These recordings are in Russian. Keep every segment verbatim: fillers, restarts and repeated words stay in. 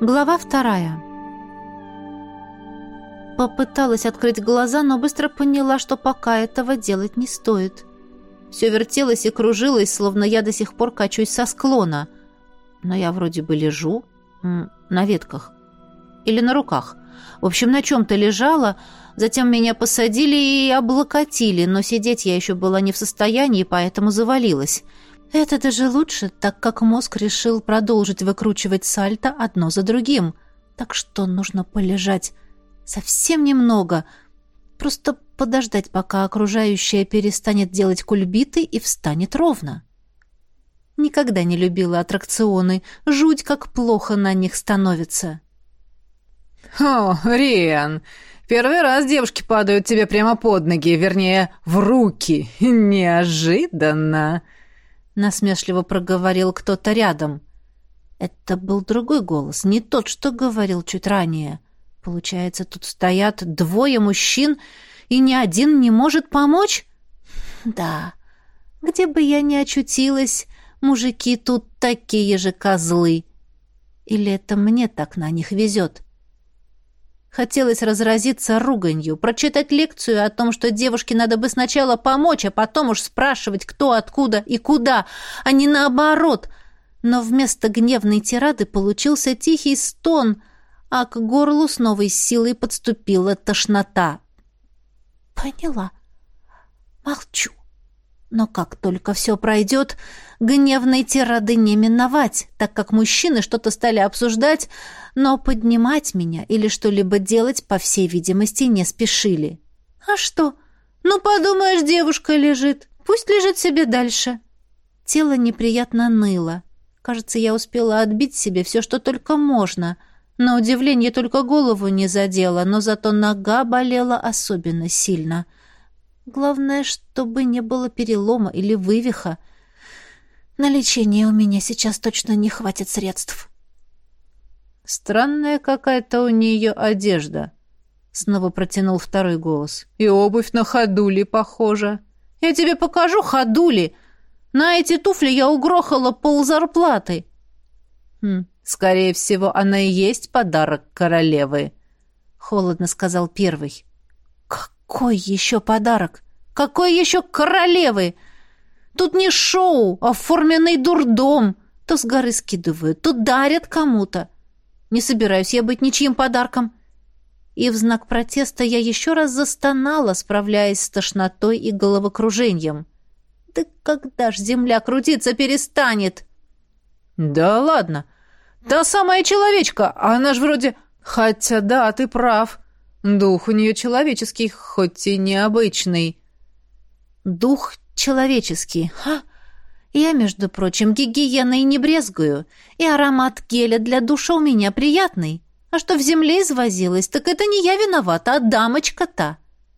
Глава вторая. Попыталась открыть глаза, но быстро поняла, что пока этого делать не стоит. Все вертелось и кружилось, словно я до сих пор качусь со склона. Но я вроде бы лежу м, на ветках или на руках. В общем, на чем-то лежала, затем меня посадили и облокотили, но сидеть я еще была не в состоянии, поэтому завалилась. Это даже лучше, так как мозг решил продолжить выкручивать сальто одно за другим. Так что нужно полежать совсем немного, просто подождать, пока окружающее перестанет делать кульбиты и встанет ровно. Никогда не любила аттракционы, жуть как плохо на них становится. «О, Риан, первый раз девушки падают тебе прямо под ноги, вернее, в руки. Неожиданно!» Насмешливо проговорил кто-то рядом. Это был другой голос, не тот, что говорил чуть ранее. Получается, тут стоят двое мужчин, и ни один не может помочь? Да, где бы я ни очутилась, мужики тут такие же козлы. Или это мне так на них везет? Хотелось разразиться руганью, прочитать лекцию о том, что девушке надо бы сначала помочь, а потом уж спрашивать, кто, откуда и куда, а не наоборот. Но вместо гневной тирады получился тихий стон, а к горлу с новой силой подступила тошнота. Поняла. Молчу. Но как только все пройдет, гневной тирады не миновать, так как мужчины что-то стали обсуждать, но поднимать меня или что-либо делать, по всей видимости, не спешили. А что? Ну, подумаешь, девушка лежит. Пусть лежит себе дальше. Тело неприятно ныло. Кажется, я успела отбить себе все, что только можно. На удивление только голову не задела, но зато нога болела особенно сильно. Главное, чтобы не было перелома или вывиха. На лечение у меня сейчас точно не хватит средств. «Странная какая-то у нее одежда», — снова протянул второй голос. «И обувь на ходули похожа». «Я тебе покажу ходули. На эти туфли я угрохала ползарплаты». «Хм, скорее всего, она и есть подарок королевы», — холодно сказал первый. «Какой еще подарок? Какой еще королевы? Тут не шоу, а форменный дурдом. То с горы скидывают, то дарят кому-то. Не собираюсь я быть ничьим подарком». И в знак протеста я еще раз застонала, справляясь с тошнотой и головокружением. «Да когда ж земля крутиться перестанет?» «Да ладно. Та самая человечка, она ж вроде... Хотя да, ты прав. Дух у нее человеческий, хоть и необычный». «Дух человеческий, ха! Я, между прочим, гигиеной не брезгую, и аромат геля для душа у меня приятный. А что в земле извозилась, так это не я виновата, а дамочка-то».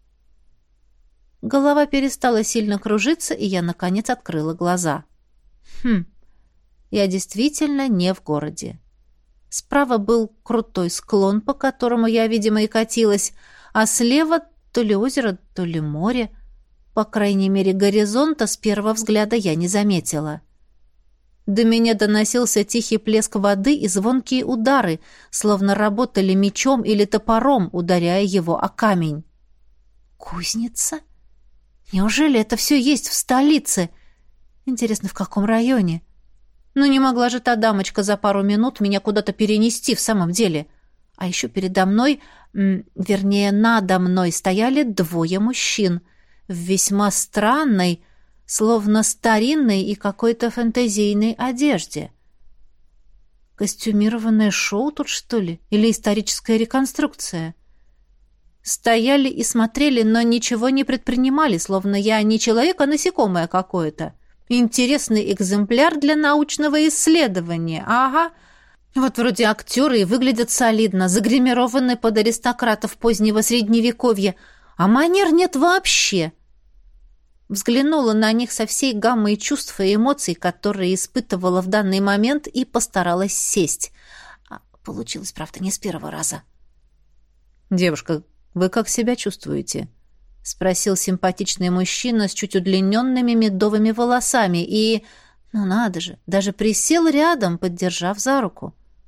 Голова перестала сильно кружиться, и я, наконец, открыла глаза. Хм, я действительно не в городе. Справа был крутой склон, по которому я, видимо, и катилась, а слева то ли озеро, то ли море. По крайней мере, горизонта с первого взгляда я не заметила. До меня доносился тихий плеск воды и звонкие удары, словно работали мечом или топором, ударяя его о камень. «Кузница? Неужели это все есть в столице? Интересно, в каком районе? Ну, не могла же та дамочка за пару минут меня куда-то перенести в самом деле. А еще передо мной, м, вернее, надо мной стояли двое мужчин в весьма странной, словно старинной и какой-то фэнтезийной одежде. Костюмированное шоу тут, что ли? Или историческая реконструкция? Стояли и смотрели, но ничего не предпринимали, словно я не человек, а насекомое какое-то. Интересный экземпляр для научного исследования. Ага. Вот вроде актеры и выглядят солидно, загримированы под аристократов позднего средневековья, а манер нет вообще. Взглянула на них со всей гаммой чувств и эмоций, которые испытывала в данный момент, и постаралась сесть. А получилось, правда, не с первого раза. «Девушка, вы как себя чувствуете?» — спросил симпатичный мужчина с чуть удлиненными медовыми волосами и, ну надо же, даже присел рядом, поддержав за руку.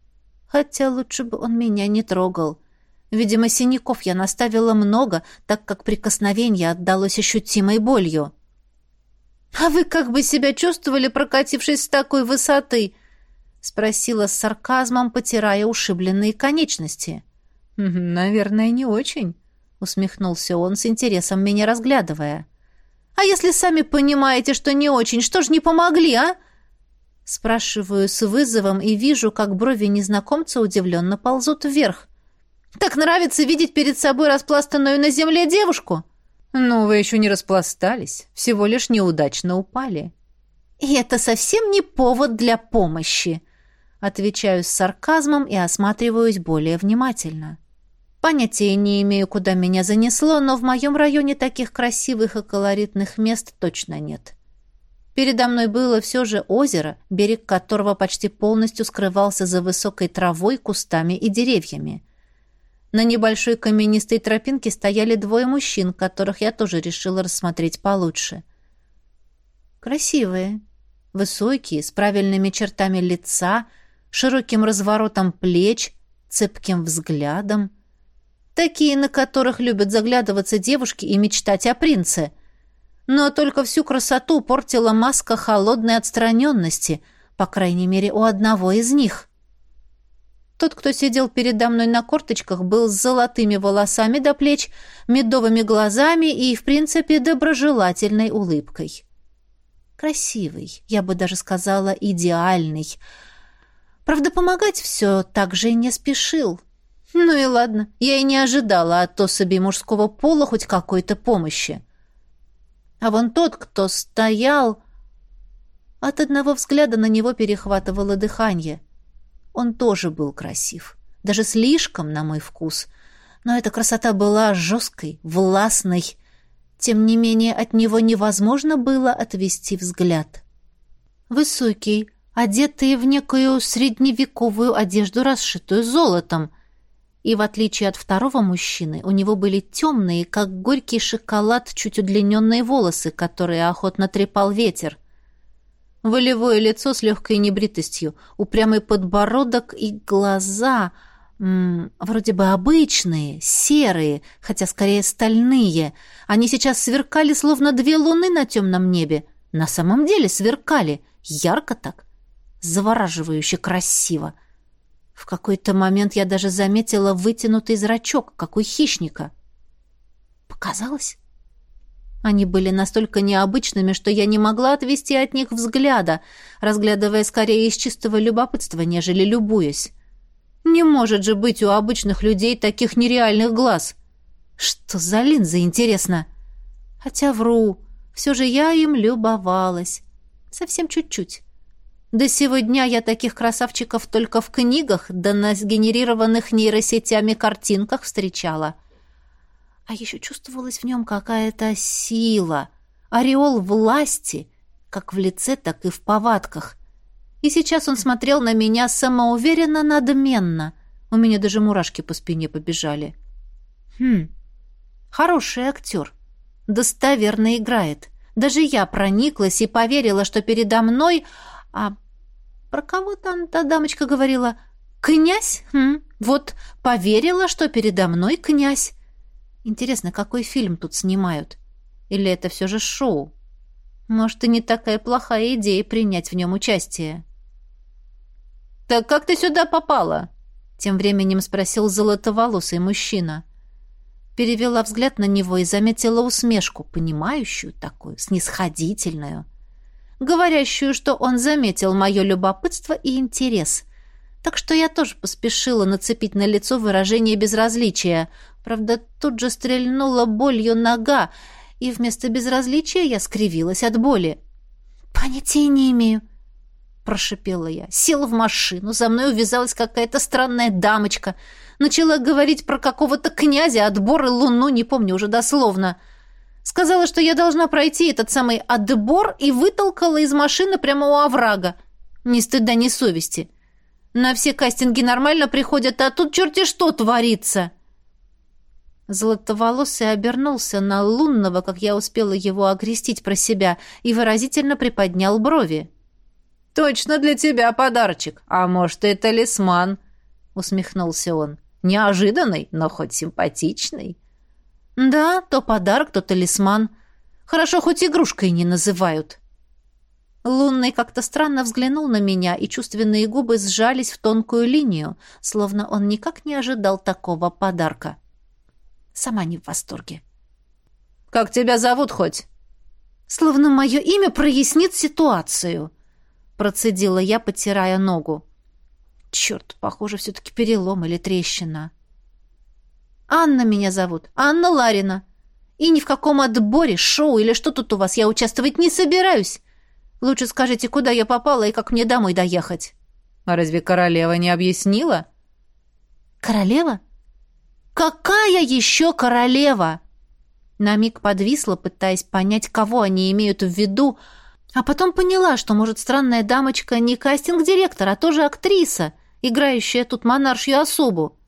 Хотя лучше бы он меня не трогал. Видимо, синяков я наставила много, так как прикосновение отдалось ощутимой болью. «А вы как бы себя чувствовали, прокатившись с такой высоты?» — спросила с сарказмом, потирая ушибленные конечности. «Наверное, не очень», — усмехнулся он, с интересом меня разглядывая. «А если сами понимаете, что не очень, что ж не помогли, а?» Спрашиваю с вызовом и вижу, как брови незнакомца удивленно ползут вверх. «Так нравится видеть перед собой распластанную на земле девушку?» «Ну, вы еще не распластались, всего лишь неудачно упали». «И это совсем не повод для помощи», — отвечаю с сарказмом и осматриваюсь более внимательно. Понятия не имею, куда меня занесло, но в моем районе таких красивых и колоритных мест точно нет. Передо мной было все же озеро, берег которого почти полностью скрывался за высокой травой, кустами и деревьями. На небольшой каменистой тропинке стояли двое мужчин, которых я тоже решила рассмотреть получше. Красивые, высокие, с правильными чертами лица, широким разворотом плеч, цепким взглядом. Такие, на которых любят заглядываться девушки и мечтать о принце. Но только всю красоту портила маска холодной отстраненности, по крайней мере, у одного из них. Тот, кто сидел передо мной на корточках, был с золотыми волосами до плеч, медовыми глазами и, в принципе, доброжелательной улыбкой. Красивый, я бы даже сказала, идеальный. Правда, помогать все так же и не спешил. Ну и ладно, я и не ожидала от особей мужского пола хоть какой-то помощи. А вон тот, кто стоял... От одного взгляда на него перехватывало дыхание. Он тоже был красив. Даже слишком, на мой вкус. Но эта красота была жесткой, властной. Тем не менее, от него невозможно было отвести взгляд. Высокий, одетый в некую средневековую одежду, расшитую золотом. И в отличие от второго мужчины, у него были темные, как горький шоколад, чуть удлиненные волосы, которые охотно трепал ветер. Волевое лицо с легкой небритостью, упрямый подбородок и глаза, м, вроде бы обычные, серые, хотя скорее стальные. Они сейчас сверкали, словно две луны на темном небе. На самом деле сверкали, ярко так, завораживающе красиво. В какой-то момент я даже заметила вытянутый зрачок, как у хищника. Показалось? Они были настолько необычными, что я не могла отвести от них взгляда, разглядывая скорее из чистого любопытства, нежели любуясь. Не может же быть у обычных людей таких нереальных глаз. Что за линза, интересно? Хотя вру, все же я им любовалась. Совсем чуть-чуть. До сего дня я таких красавчиков только в книгах, да на сгенерированных нейросетями картинках встречала. А еще чувствовалась в нем какая-то сила, ореол власти, как в лице, так и в повадках. И сейчас он смотрел на меня самоуверенно, надменно. У меня даже мурашки по спине побежали. Хм, хороший актер. Достоверно играет. Даже я прониклась и поверила, что передо мной... А про кого там та дамочка говорила? Князь? Хм, вот поверила, что передо мной князь. Интересно, какой фильм тут снимают? Или это все же шоу? Может, и не такая плохая идея принять в нем участие. «Так как ты сюда попала?» Тем временем спросил золотоволосый мужчина. Перевела взгляд на него и заметила усмешку, понимающую такую, снисходительную, говорящую, что он заметил мое любопытство и интерес. Так что я тоже поспешила нацепить на лицо выражение безразличия. Правда, тут же стрельнула болью нога, и вместо безразличия я скривилась от боли. «Понятия не имею», — прошипела я. Села в машину, за мной увязалась какая-то странная дамочка. Начала говорить про какого-то князя, отбор и луну, не помню уже дословно. Сказала, что я должна пройти этот самый отбор, и вытолкала из машины прямо у оврага. Ни стыда, ни совести. На все кастинги нормально приходят, а тут черти что творится. Золотоволосый обернулся на лунного, как я успела его окрестить про себя, и выразительно приподнял брови. «Точно для тебя подарочек, а может, и талисман», усмехнулся он. «Неожиданный, но хоть симпатичный». «Да, то подарок, то талисман. Хорошо, хоть игрушкой не называют». Лунный как-то странно взглянул на меня, и чувственные губы сжались в тонкую линию, словно он никак не ожидал такого подарка. Сама не в восторге. «Как тебя зовут хоть?» «Словно мое имя прояснит ситуацию», — процедила я, потирая ногу. «Черт, похоже, все-таки перелом или трещина». «Анна меня зовут, Анна Ларина. И ни в каком отборе, шоу или что тут у вас я участвовать не собираюсь. Лучше скажите, куда я попала и как мне домой доехать». «А разве королева не объяснила?» «Королева? Какая еще королева?» На миг подвисла, пытаясь понять, кого они имеют в виду, а потом поняла, что, может, странная дамочка не кастинг-директор, а тоже актриса, играющая тут монаршью особу.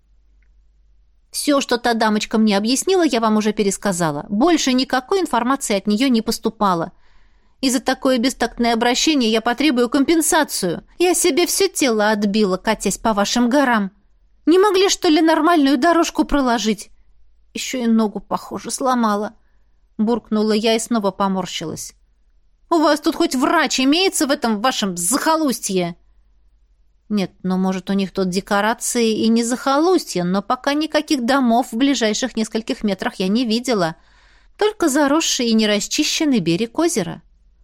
«Все, что та дамочка мне объяснила, я вам уже пересказала. Больше никакой информации от нее не поступало. И за такое бестактное обращение я потребую компенсацию. Я себе все тело отбила, катясь по вашим горам. Не могли, что ли, нормальную дорожку проложить? Еще и ногу, похоже, сломала». Буркнула я и снова поморщилась. «У вас тут хоть врач имеется в этом вашем захолустье?» «Нет, ну, может, у них тут декорации и не захолустье, но пока никаких домов в ближайших нескольких метрах я не видела. Только заросший и нерасчищенный берег озера».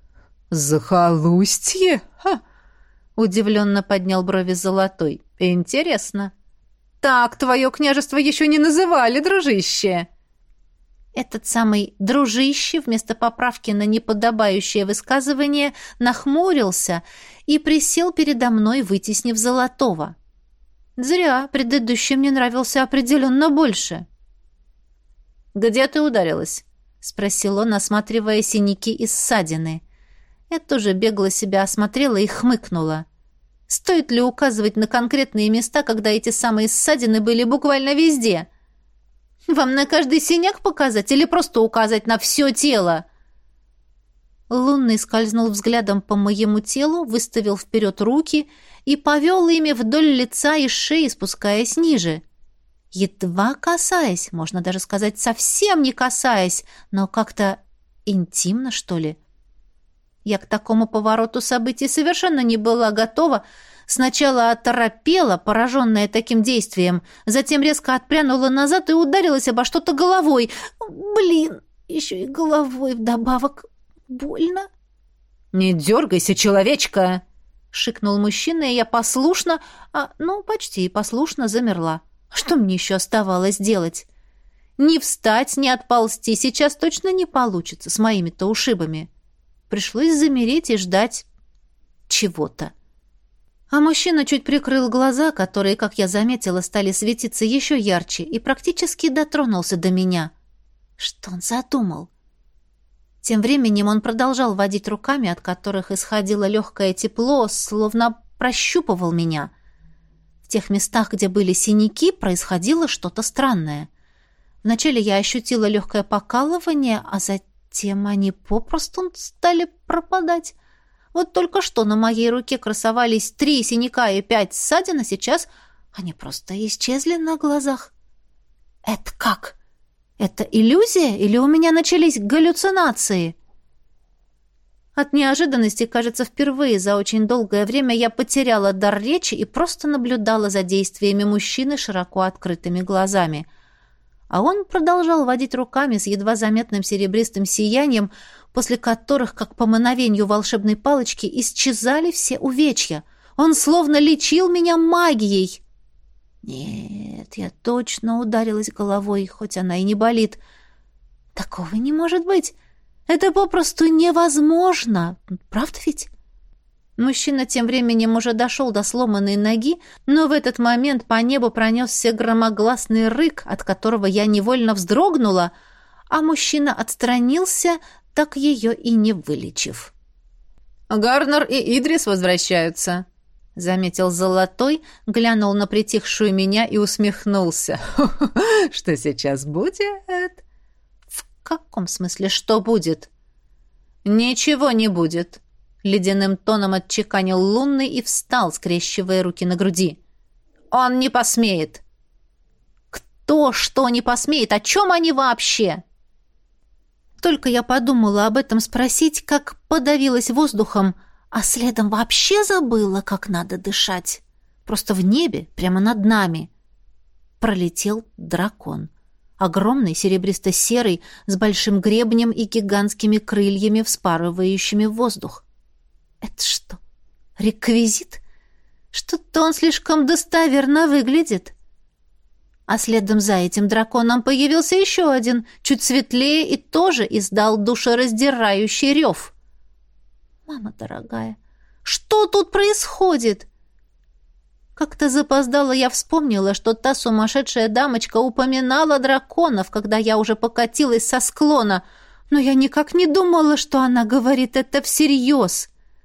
«Захолустье? Ха!» — удивленно поднял брови Золотой. «Интересно». «Так твое княжество еще не называли, дружище!» Этот самый «дружище» вместо поправки на неподобающее высказывание нахмурился и присел передо мной, вытеснив Золотого. Зря, предыдущий мне нравился определенно больше. «Где ты ударилась?» — спросил он, осматривая синяки и ссадины. Я тоже бегло себя осмотрела и хмыкнула. Стоит ли указывать на конкретные места, когда эти самые ссадины были буквально везде? Вам на каждый синяк показать или просто указать на все тело?» Лунный скользнул взглядом по моему телу, выставил вперед руки и повел ими вдоль лица и шеи, спускаясь ниже. Едва касаясь, можно даже сказать, совсем не касаясь, но как-то интимно, что ли. Я к такому повороту событий совершенно не была готова. Сначала оторопела, пораженная таким действием, затем резко отпрянула назад и ударилась обо что-то головой. Блин, еще и головой вдобавок. Больно. «Не дергайся, человечка!» — шикнул мужчина, и я послушно, а, ну, почти послушно замерла. Что мне еще оставалось делать? Ни встать, ни отползти сейчас точно не получится с моими-то ушибами. Пришлось замереть и ждать чего-то. А мужчина чуть прикрыл глаза, которые, как я заметила, стали светиться еще ярче, и практически дотронулся до меня. Что он задумал? Тем временем он продолжал водить руками, от которых исходило легкое тепло, словно прощупывал меня. В тех местах, где были синяки, происходило что-то странное. Вначале я ощутила легкое покалывание, а затем они попросту стали пропадать. Вот только что на моей руке красовались три синяка и пять ссадин, а сейчас они просто исчезли на глазах. Это как? Это иллюзия или у меня начались галлюцинации? От неожиданности, кажется, впервые за очень долгое время я потеряла дар речи и просто наблюдала за действиями мужчины широко открытыми глазами. А он продолжал водить руками с едва заметным серебристым сиянием, после которых, как по мановению волшебной палочки, исчезали все увечья. Он словно лечил меня магией. Нет, я точно ударилась головой, хоть она и не болит. Такого не может быть. Это попросту невозможно. Правда ведь? Мужчина тем временем уже дошел до сломанной ноги, но в этот момент по небу пронесся громогласный рык, от которого я невольно вздрогнула, а мужчина отстранился, так ее и не вылечив. «Гарнер и Идрис возвращаются», — заметил Золотой, глянул на притихшую меня и усмехнулся. «Что сейчас будет?» «В каком смысле что будет?» «Ничего не будет», — ледяным тоном отчеканил Лунный и встал, скрещивая руки на груди. он не посмеет». «Кто что не посмеет? О чем они вообще?» Только я подумала об этом спросить, как подавилась воздухом, а следом вообще забыла, как надо дышать. Просто в небе, прямо над нами, пролетел дракон. Огромный, серебристо-серый, с большим гребнем и гигантскими крыльями, вспарывающими воздух. Это что, реквизит? Что-то он слишком достоверно выглядит. А следом за этим драконом появился еще один, чуть светлее, и тоже издал душераздирающий рев. «Мама дорогая, что тут происходит?» Как-то запоздала я вспомнила, что та сумасшедшая дамочка упоминала драконов, когда я уже покатилась со склона, но я никак не думала, что она говорит это всерьез.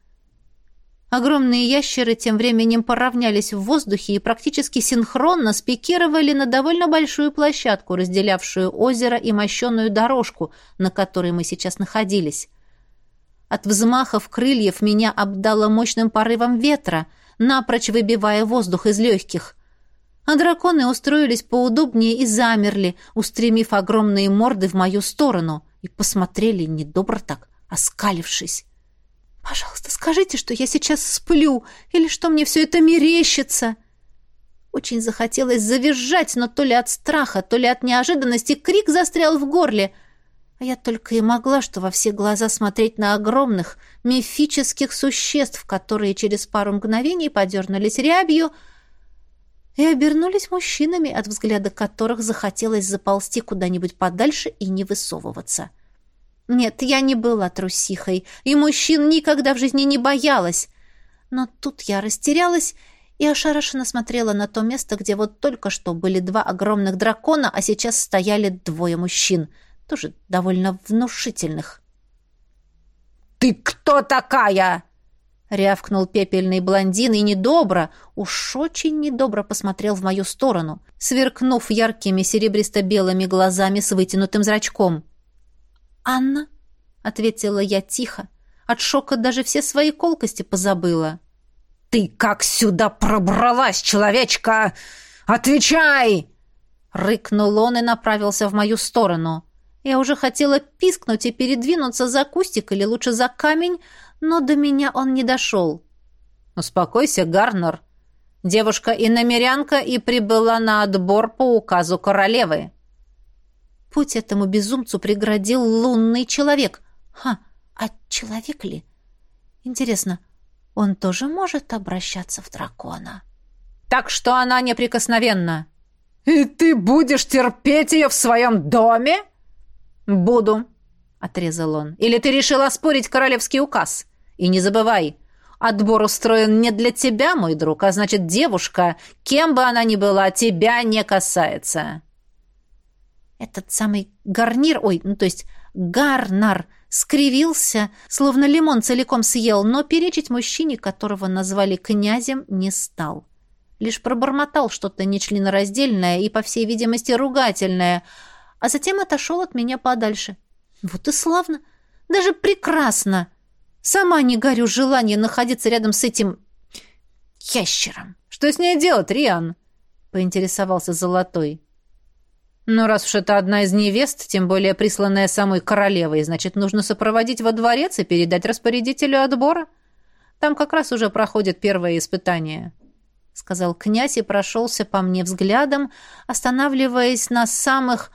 Огромные ящеры тем временем поравнялись в воздухе и практически синхронно спикировали на довольно большую площадку, разделявшую озеро и мощеную дорожку, на которой мы сейчас находились. От взмахов крыльев меня обдало мощным порывом ветра, напрочь выбивая воздух из легких. А драконы устроились поудобнее и замерли, устремив огромные морды в мою сторону, и посмотрели недобро так, оскалившись. «Пожалуйста, скажите, что я сейчас сплю, или что мне все это мерещится!» Очень захотелось завизжать, но то ли от страха, то ли от неожиданности крик застрял в горле, а я только и могла что во все глаза смотреть на огромных, мифических существ, которые через пару мгновений подернулись рябью и обернулись мужчинами, от взгляда которых захотелось заползти куда-нибудь подальше и не высовываться. Нет, я не была трусихой, и мужчин никогда в жизни не боялась. Но тут я растерялась и ошарашенно смотрела на то место, где вот только что были два огромных дракона, а сейчас стояли двое мужчин, тоже довольно внушительных. «Ты кто такая?» — рявкнул пепельный блондин и недобро, уж очень недобро посмотрел в мою сторону, сверкнув яркими серебристо-белыми глазами с вытянутым зрачком. «Анна?» — ответила я тихо. От шока даже все свои колкости позабыла. «Ты как сюда пробралась, человечка? Отвечай!» Рыкнул он и направился в мою сторону. Я уже хотела пискнуть и передвинуться за кустик или лучше за камень, но до меня он не дошел. «Успокойся, Гарнер. Девушка иномерянка и прибыла на отбор по указу королевы». Путь этому безумцу преградил лунный человек. Ха, а человек ли? Интересно, он тоже может обращаться в дракона? «Так что она неприкосновенна». «И ты будешь терпеть ее в своем доме?» «Буду», — отрезал он. «Или ты решила оспорить королевский указ? И не забывай, отбор устроен не для тебя, мой друг, а значит, девушка, кем бы она ни была, тебя не касается». Этот самый гарнир, ой, ну то есть гарнар, скривился, словно лимон целиком съел, но перечить мужчине, которого назвали князем, не стал. Лишь пробормотал что-то нечленораздельное и, по всей видимости, ругательное, а затем отошел от меня подальше. Вот и славно, даже прекрасно. Сама не горю желания находиться рядом с этим ящером. «Что с ней делать, Риан?» — поинтересовался Золотой. «Ну, раз уж это одна из невест, тем более присланная самой королевой, значит, нужно сопроводить во дворец и передать распорядителю отбора. Там как раз уже проходит первое испытание», — сказал князь и прошелся по мне взглядом, останавливаясь на самых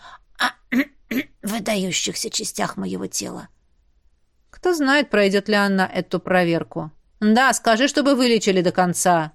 выдающихся частях моего тела. «Кто знает, пройдет ли она эту проверку. Да, скажи, чтобы вылечили до конца».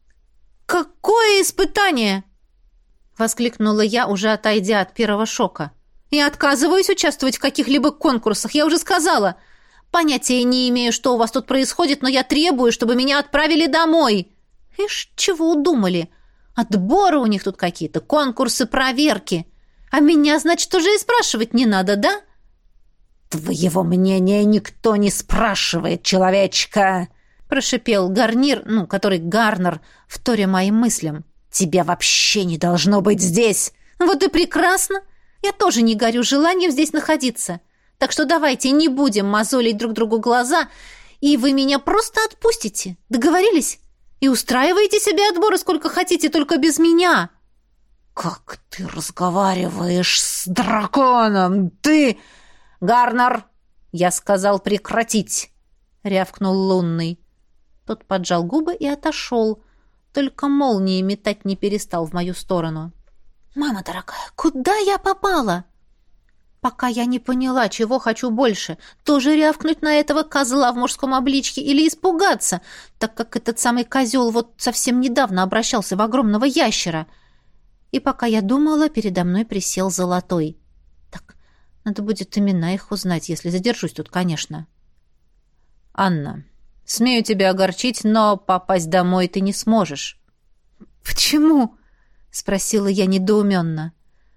«Какое испытание?» — воскликнула я, уже отойдя от первого шока. «Я отказываюсь участвовать в каких-либо конкурсах, я уже сказала. Понятия не имею, что у вас тут происходит, но я требую, чтобы меня отправили домой». Ишь, чего удумали? Отборы у них тут какие-то, конкурсы, проверки. А меня, значит, уже и спрашивать не надо, да? «Твоего мнения никто не спрашивает, человечка!» — прошипел Гарнир, ну, который Гарнер, вторя моим мыслям. «Тебя вообще не должно быть здесь!» «Вот и прекрасно! Я тоже не горю желанием здесь находиться. Так что давайте не будем мозолить друг другу глаза, и вы меня просто отпустите. Договорились? И устраивайте себе отборы сколько хотите, только без меня!» «Как ты разговариваешь с драконом? Ты...» «Гарнер!» — я сказал прекратить!» — рявкнул Лунный. Тот поджал губы и отошел, только молнии метать не перестал в мою сторону. «Мама дорогая, куда я попала?» Пока я не поняла, чего хочу больше, тоже рявкнуть на этого козла в мужском обличье или испугаться, так как этот самый козел вот совсем недавно обращался в огромного ящера. И пока я думала, передо мной присел Золотой. Так, надо будет имена их узнать, если задержусь тут, конечно. «Анна, смею тебя огорчить, но попасть домой ты не сможешь». «Почему?» — спросила я недоуменно.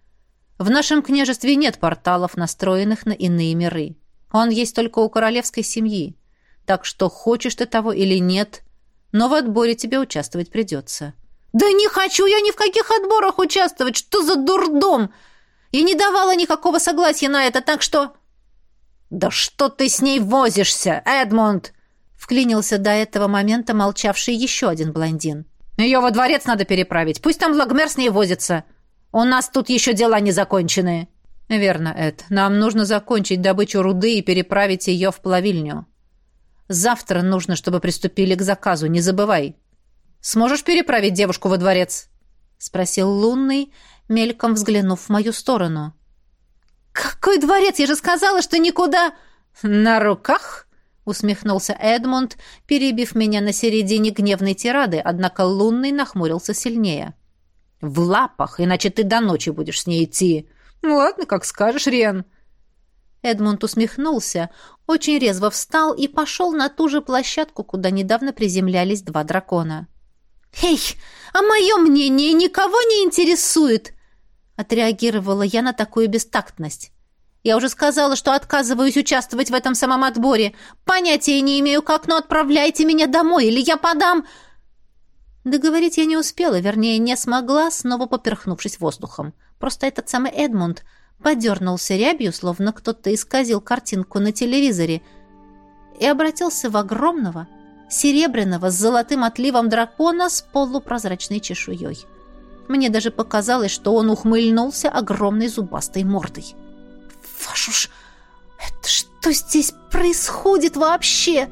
«В нашем княжестве нет порталов, настроенных на иные миры. Он есть только у королевской семьи. Так что хочешь ты того или нет, но в отборе тебе участвовать придется». «Да не хочу я ни в каких отборах участвовать! Что за дурдом! Я не давала никакого согласия на это, так что...» «Да что ты с ней возишься, Эдмунд?» — вклинился до этого момента молчавший еще один блондин. «Ее во дворец надо переправить. Пусть там Лагмер с ней возится. У нас тут еще дела не закончены». «Верно, Эд. Нам нужно закончить добычу руды и переправить ее в плавильню. Завтра нужно, чтобы приступили к заказу, не забывай. Сможешь переправить девушку во дворец?» — спросил Лунный, мельком взглянув в мою сторону. «Какой дворец? Я же сказала, что никуда...» «На руках?» — усмехнулся Эдмунд, перебив меня на середине гневной тирады, однако Лунный нахмурился сильнее. «В лапах, иначе ты до ночи будешь с ней идти. Ладно, как скажешь, Риан». Эдмунд усмехнулся, очень резво встал и пошел на ту же площадку, куда недавно приземлялись два дракона. «Эй, а мое мнение никого не интересует!» — отреагировала я на такую бестактность. «Я уже сказала, что отказываюсь участвовать в этом самом отборе. Понятия не имею, как, но отправляйте меня домой, или я подам...» Договорить я не успела, вернее, не смогла, снова поперхнувшись воздухом. Просто этот самый Эдмунд подернулся рябью, словно кто-то исказил картинку на телевизоре, и обратился в огромного, серебряного с золотым отливом дракона с полупрозрачной чешуей. Мне даже показалось, что он ухмыльнулся огромной зубастой мордой. «Вашу ж... это что здесь происходит вообще?»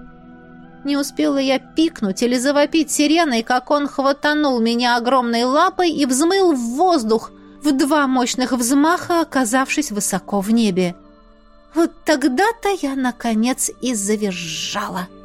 Не успела я пикнуть или завопить сиреной, как он хватанул меня огромной лапой и взмыл в воздух, в два мощных взмаха оказавшись высоко в небе. Вот тогда-то я, наконец, и завизжала.